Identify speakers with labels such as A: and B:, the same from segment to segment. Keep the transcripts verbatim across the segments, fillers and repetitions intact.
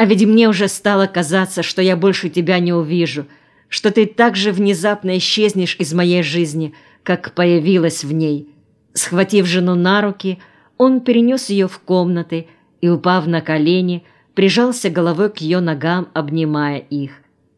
A: А ведь мне уже стало казаться, что я больше тебя не увижу, что ты так же внезапно исчезнешь из моей жизни, как появилась в ней». Схватив жену на руки, он перенес ее в комнаты и, упав на колени, прижался головой к ее ногам, обнимая их.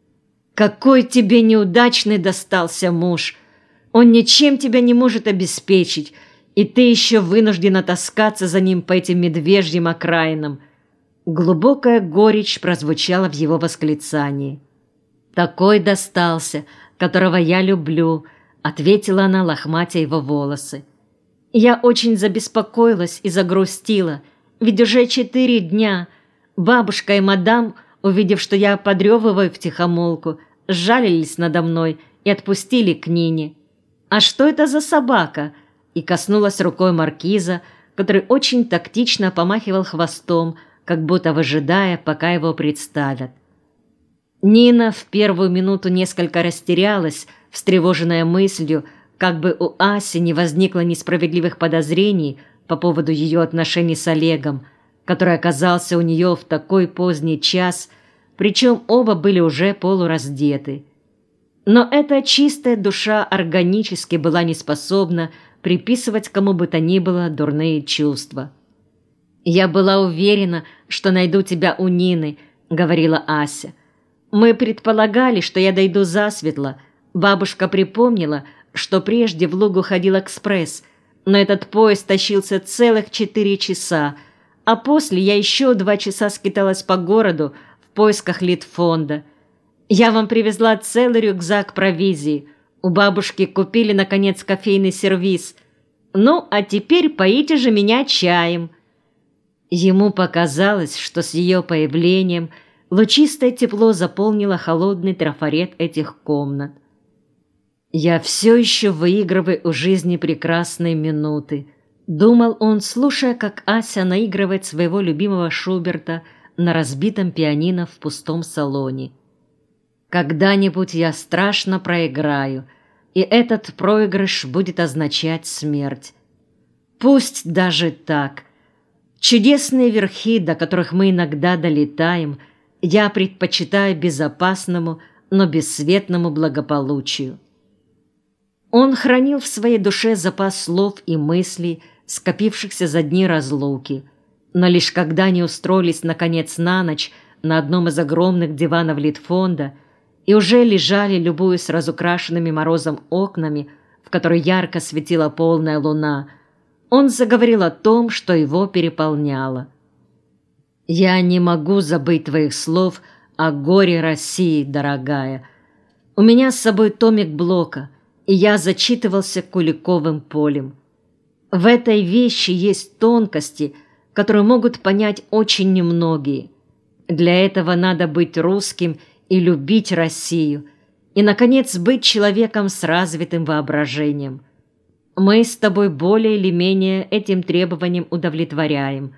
A: «Какой тебе неудачный достался муж! Он ничем тебя не может обеспечить, и ты еще вынуждена таскаться за ним по этим медвежьим окраинам». Глубокая горечь прозвучала в его восклицании. «Такой достался, которого я люблю», — ответила она, лохматя его волосы. «Я очень забеспокоилась и загрустила, ведь уже четыре дня бабушка и мадам, увидев, что я подрёвываю втихомолку, сжалились надо мной и отпустили к Нине. А что это за собака?» И коснулась рукой маркиза, который очень тактично помахивал хвостом, как будто выжидая, пока его представят. Нина в первую минуту несколько растерялась, встревоженная мыслью, как бы у Аси не возникло несправедливых подозрений по поводу ее отношений с Олегом, который оказался у нее в такой поздний час, причем оба были уже полураздеты. Но эта чистая душа органически была не способна приписывать кому бы то ни было дурные чувства. «Я была уверена, что найду тебя у Нины», — говорила Ася. «Мы предполагали, что я дойду засветло. Бабушка припомнила, что прежде в Лугу ходил экспресс, но этот поезд тащился целых четыре часа, а после я еще два часа скиталась по городу в поисках Литфонда. Я вам привезла целый рюкзак провизии. У бабушки купили, наконец, кофейный сервиз. Ну, а теперь поите же меня чаем». Ему показалось, что с ее появлением лучистое тепло заполнило холодный трафарет этих комнат. «Я все еще выигрываю у жизни прекрасные минуты», — думал он, слушая, как Ася наигрывает своего любимого Шуберта на разбитом пианино в пустом салоне. «Когда-нибудь я страшно проиграю, и этот проигрыш будет означать смерть. Пусть даже так. Чудесные верхи, до которых мы иногда долетаем, я предпочитаю безопасному, но бесцветному благополучию». Он хранил в своей душе запас слов и мыслей, скопившихся за дни разлуки, но лишь когда они устроились наконец на ночь на одном из огромных диванов Литфонда и уже лежали, любуясь разукрашенными морозом окнами, в которые ярко светила полная луна, он заговорил о том, что его переполняло. «Я не могу забыть твоих слов о горе России, дорогая. У меня с собой томик Блока, и я зачитывался Куликовым полем. В этой вещи есть тонкости, которые могут понять очень немногие. Для этого надо быть русским и любить Россию, и, наконец, быть человеком с развитым воображением. Мы с тобой более или менее этим требованием удовлетворяем.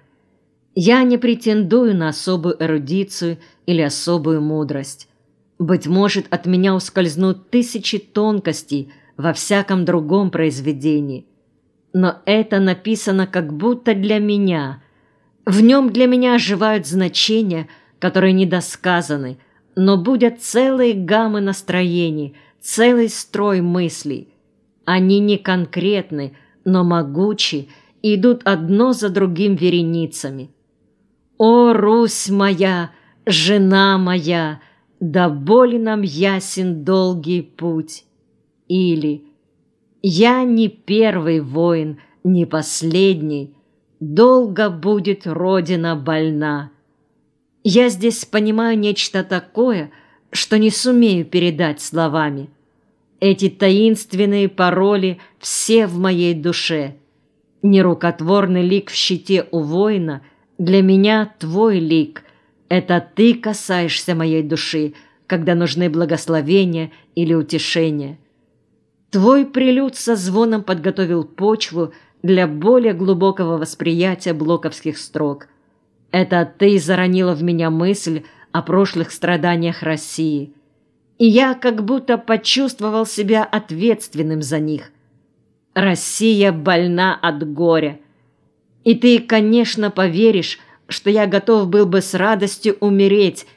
A: Я не претендую на особую эрудицию или особую мудрость. Быть может, от меня ускользнут тысячи тонкостей во всяком другом произведении. Но это написано как будто для меня. В нем для меня оживают значения, которые недосказаны, но будут целые гаммы настроений, целый строй мыслей. Они не конкретны, но могучи и идут одно за другим вереницами. «О, Русь моя, жена моя, да боли нам ясен долгий путь!» Или «Я не первый воин, не последний, долго будет Родина больна». Я здесь понимаю нечто такое, что не сумею передать словами. Эти таинственные пароли все в моей душе. Нерукотворный лик в щите у воина для меня твой лик. Это ты касаешься моей души, когда нужны благословения или утешения. Твой прелюд со звоном подготовил почву для более глубокого восприятия блоковских строк. Это ты заронила в меня мысль о прошлых страданиях России, и я как будто почувствовал себя ответственным за них. Россия больна от горя, и ты, конечно, поверишь, что я готов был бы с радостью умереть